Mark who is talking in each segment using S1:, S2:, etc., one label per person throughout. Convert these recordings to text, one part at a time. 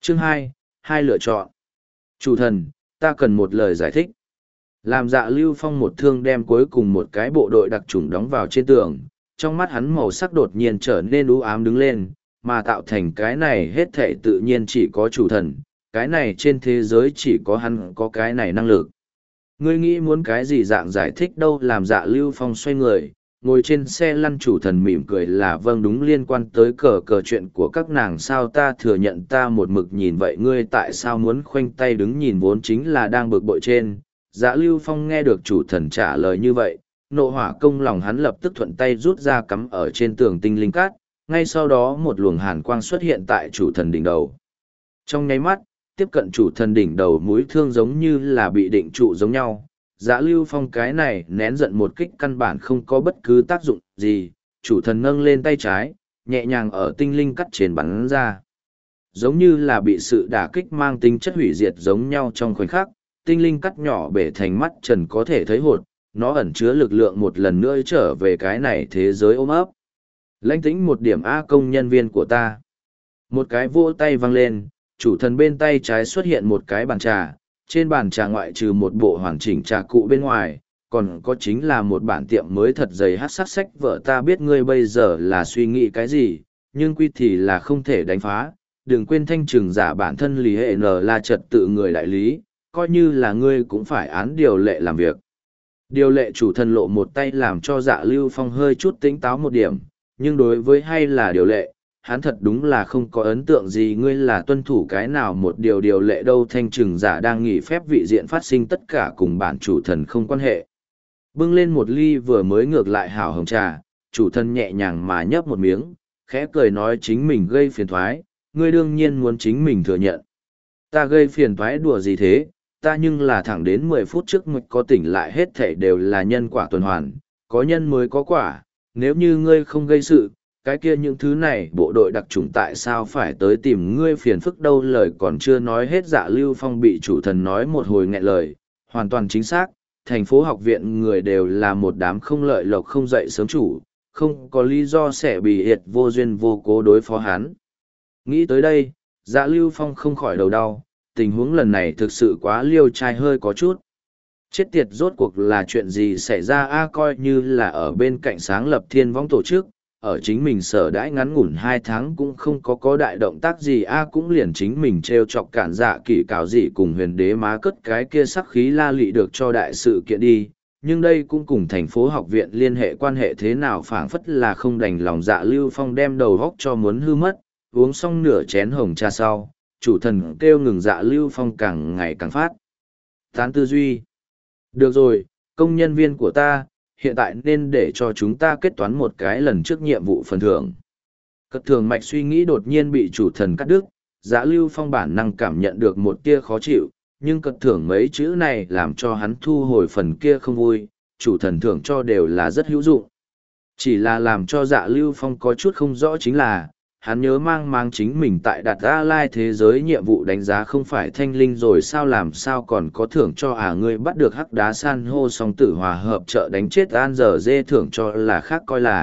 S1: Chương 2, hai lựa chọn. Chủ thần, ta cần một lời giải thích. Làm Dạ Lưu Phong một thương đem cuối cùng một cái bộ đội đặc trùng đóng vào trên tường, trong mắt hắn màu sắc đột nhiên trở nên u ám đứng lên, mà tạo thành cái này hết thảy tự nhiên chỉ có chủ thần, cái này trên thế giới chỉ có hắn có cái này năng lực. Ngươi nghĩ muốn cái gì dạng giải thích đâu? Làm Dạ Lưu Phong xoay người, ngồi trên xe lăn. Chủ thần mỉm cười là vâng, đúng, liên quan tới cờ chuyện của các nàng sao? Ta thừa nhận ta một mực nhìn vậy, ngươi tại sao muốn khoanh tay đứng nhìn? Vốn chính là đang bực bội trên. Dạ Lưu Phong nghe được chủ thần trả lời như vậy, nộ hỏa công lòng hắn lập tức thuận tay rút ra cắm ở trên tường tinh linh cát, ngay sau đó một luồng hàn quang xuất hiện tại chủ thần đỉnh đầu. Trong nháy mắt, tiếp cận chủ thần đỉnh đầu, mũi thương giống như là bị định trụ giống nhau. Dạ Lưu Phong cái này nén giận một kích căn bản không có bất cứ tác dụng gì, chủ thần nâng lên tay trái, nhẹ nhàng ở tinh linh cắt trên bắn ra. Giống như là bị sự đả kích mang tính chất hủy diệt giống nhau. Trong khoảnh khắc, tinh linh cắt nhỏ bể thành mắt trần có thể thấy hột, nó ẩn chứa lực lượng một lần nữa trở về cái này thế giới ôm ấp. Lãnh tĩnh một điểm A, công nhân viên của ta. Một cái vỗ tay vang lên, chủ thần bên tay trái xuất hiện một cái bàn trà, trên bàn trà ngoại trừ một bộ hoàn chỉnh trà cụ bên ngoài, còn có chính là một bản tiệm mới thật dày hát sắc sách vợ. Ta biết ngươi bây giờ là suy nghĩ cái gì, nhưng quy thì là không thể đánh phá. Đừng quên thanh trừng giả bản thân lý hệ n là trật tự người đại lý, coi như là ngươi cũng phải án điều lệ làm việc. Điều lệ. Chủ thần lộ một tay làm cho Dạ Lưu Phong hơi chút tỉnh táo một điểm, nhưng đối với hay là điều lệ, hắn thật đúng là không có ấn tượng gì. Ngươi là tuân thủ cái nào một điều lệ đâu? Thanh trừng giả đang nghỉ phép vị diện phát sinh tất cả cùng bản chủ thần không quan hệ. Bưng lên một ly vừa mới ngược lại hảo hồng trà, chủ thần nhẹ nhàng mà nhấp một miếng, khẽ cười nói, chính mình gây phiền thoái, ngươi đương nhiên muốn chính mình thừa nhận. Ta gây phiền thoái đùa gì thế? Ta nhưng là thẳng đến 10 phút trước mới có tỉnh lại, hết thảy đều là nhân quả tuần hoàn, có nhân mới có quả. Nếu như ngươi không gây sự, cái kia những thứ này bộ đội đặc chủng tại sao phải tới tìm ngươi phiền phức đâu? Lời còn chưa nói hết, Dạ Lưu Phong bị chủ thần nói một hồi nghẹn lời. Hoàn toàn chính xác, thành phố học viện người đều là một đám không lợi lộc không dậy sớm chủ, không có lý do sẽ bị hiệt vô duyên vô cố đối phó hắn. Nghĩ tới đây, Dạ Lưu Phong không khỏi đầu đau, tình huống lần này thực sự quá liêu trai, hơi có chút. Chết tiệt, rốt cuộc là chuyện gì xảy ra a? Coi như là ở bên cạnh sáng lập thiên võng tổ chức, ở chính mình sở đãi ngắn ngủn 2 tháng cũng không có đại động tác gì a, cũng liền chính mình trêu chọc cản dạ kỷ cảo dị cùng huyền đế má cất cái kia sắc khí la lị được cho đại sự kiện đi. Nhưng đây cũng cùng thành phố học viện liên hệ quan hệ thế nào? Phảng phất là không đành lòng. Dạ Lưu Phong đem đầu góc cho muốn hư mất, uống xong nửa chén hồng trà sau, chủ thần kêu ngừng. Dạ Lưu Phong càng ngày càng phát tán tư duy. Được rồi, công nhân viên của ta, hiện tại nên để cho chúng ta kết toán một cái lần trước nhiệm vụ phần thưởng. Cất thường mạch suy nghĩ đột nhiên bị chủ thần cắt đứt. Dạ Lưu Phong bản năng cảm nhận được một tia khó chịu, nhưng cất thưởng mấy chữ này làm cho hắn thu hồi phần kia không vui. Chủ thần thưởng cho đều là rất hữu dụng. Chỉ là làm cho Dạ Lưu Phong có chút không rõ chính là, hắn nhớ mang chính mình tại Đạt A Lai thế giới nhiệm vụ đánh giá không phải thanh linh rồi sao? Làm sao còn có thưởng cho ngươi bắt được hắc đá san hô song tử hòa hợp trợ đánh chết An giờ dê, thưởng cho là khác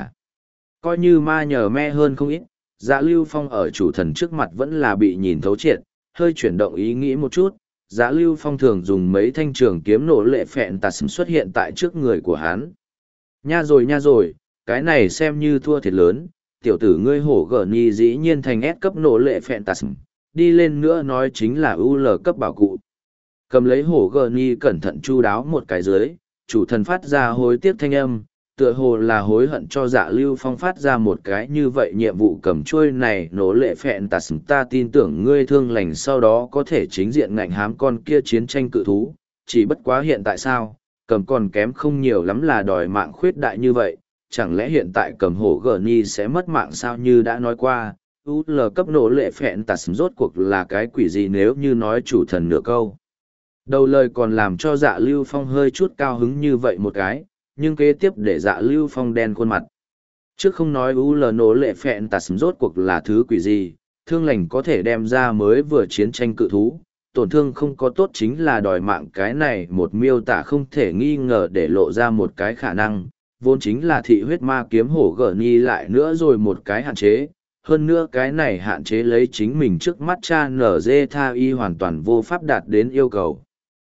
S1: coi như ma nhờ me hơn không ít. Dạ Lưu Phong ở chủ thần trước mặt vẫn là bị nhìn thấu triệt, hơi chuyển động ý nghĩ một chút. Dạ Lưu Phong thường dùng mấy thanh trường kiếm nổ lệ phẹn tà sấm xuất hiện tại trước người của hắn. Nha rồi, cái này xem như thua thiệt lớn. Tiểu tử ngươi hổ gở nhi dĩ nhiên thành S cấp nổ lệ phẹn tà sấm, đi lên nữa nói chính là UL cấp bảo cụ. Cầm lấy hổ gở nhi cẩn thận chu đáo một cái dưới, chủ thần phát ra hối tiếc thanh âm, tựa hồ là hối hận cho Dạ Lưu Phong phát ra một cái như vậy nhiệm vụ cầm chuôi này nổ lệ phẹn tà sấm. Ta tin tưởng ngươi thương lành sau đó có thể chính diện ngạnh hám con kia chiến tranh cự thú, chỉ bất quá hiện tại sao, cầm còn kém không nhiều lắm là đòi mạng khuyết đại như vậy. Chẳng lẽ hiện tại cầm hổ gở nhi sẽ mất mạng sao? Như đã nói qua, UL cấp nổ lệ phẹn tà sấm rốt cuộc là cái quỷ gì? Nếu như nói chủ thần nửa câu đầu lời còn làm cho Dạ Lưu Phong hơi chút cao hứng như vậy một cái, nhưng kế tiếp để Dạ Lưu Phong đen khuôn mặt. Trước không nói UL nổ lệ phẹn tà sấm rốt cuộc là thứ quỷ gì, thương lành có thể đem ra mới vừa chiến tranh cự thú, tổn thương không có tốt chính là đòi mạng. Cái này một miêu tả không thể nghi ngờ để lộ ra một cái khả năng, vốn chính là thị huyết ma kiếm hổ gở nhi lại nữa rồi một cái hạn chế. hơn nữa cái này hạn chế lấy chính mình trước mắt cha nở dê tha y hoàn toàn vô pháp đạt đến yêu cầu.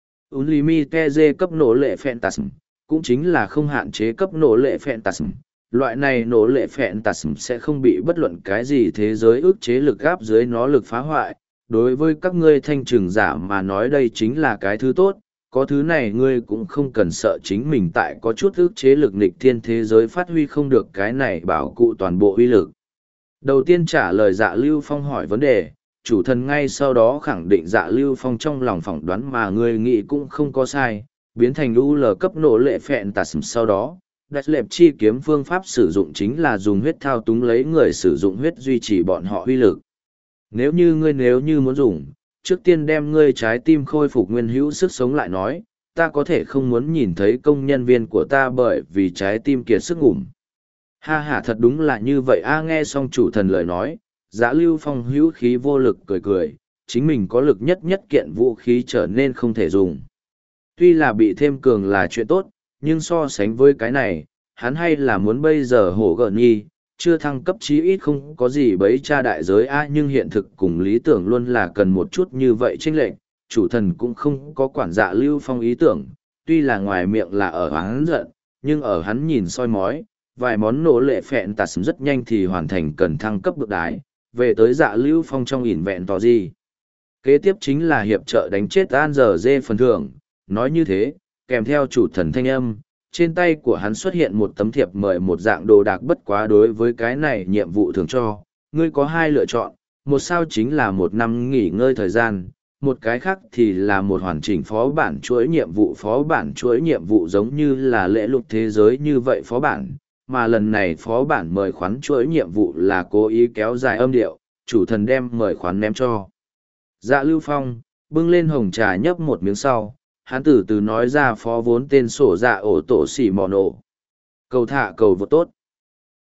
S1: Unlimited cấp nổ lệ Phantasm, cũng chính là không hạn chế cấp nổ lệ Phantasm. Loại này nổ lệ Phantasm sẽ không bị bất luận cái gì thế giới ức chế lực gáp dưới nó lực phá hoại. Đối với các ngươi thanh trừng giả mà nói đây chính là cái thứ tốt, có thứ này ngươi cũng không cần sợ chính mình tại có chút ức chế lực nghịch thiên thế giới phát huy không được cái này bảo cụ toàn bộ uy lực. Đầu tiên trả lời Dạ Lưu Phong hỏi vấn đề, chủ thần ngay sau đó khẳng định Dạ Lưu Phong trong lòng phỏng đoán mà ngươi nghĩ cũng không có sai, biến thành UL cấp nổ lệ Phantasm sau đó. Đặc lệp chi kiếm phương pháp sử dụng chính là dùng huyết thao túng lấy người sử dụng huyết duy trì bọn họ uy lực. Nếu như muốn dùng, trước tiên đem ngươi trái tim khôi phục nguyên hữu sức sống lại nói, ta có thể không muốn nhìn thấy công nhân viên của ta bởi vì trái tim kiệt sức ngủm. Ha ha, thật đúng là như vậy a. Nghe xong chủ thần lời nói, Dạ Lưu Phong hữu khí vô lực cười cười, chính mình có lực nhất kiện vũ khí trở nên không thể dùng. Tuy là bị thêm cường là chuyện tốt, nhưng so sánh với cái này, hắn hay là muốn bây giờ hổ gợn nhi, chưa thăng cấp chí ít không có gì bấy tra đại giới a. Nhưng hiện thực cùng lý tưởng luôn là cần một chút như vậy chênh lệch, chủ thần cũng không có quản Dạ Lưu Phong ý tưởng, tuy là ngoài miệng là ở hắn giận, nhưng ở hắn nhìn soi mói, vài món nổ lệ phẹn tạt rất nhanh thì hoàn thành cần thăng cấp bậc đái, về tới Dạ Lưu Phong trong ỉn vẹn tỏ gì. Kế tiếp chính là hiệp trợ đánh chết An Giờ Dê phần thưởng, nói như thế, kèm theo chủ thần thanh âm, trên tay của hắn xuất hiện một tấm thiệp mời một dạng đồ đạc bất quá đối với cái này nhiệm vụ thường cho, ngươi có hai lựa chọn, một sao chính là một năm nghỉ ngơi thời gian, một cái khác thì là một hoàn chỉnh phó bản chuỗi nhiệm vụ giống như là lễ lục thế giới như vậy phó bản, mà lần này phó bản mời khoán chuỗi nhiệm vụ là cố ý kéo dài âm điệu, chủ thần đem mời khoán ném cho. Dạ Lưu Phong, bưng lên hồng trà nhấp một miếng sau, hắn từ từ nói ra phó vốn tên sổ dạ ổ tổ xỉ mò nổ. Cầu thả cầu vô tốt.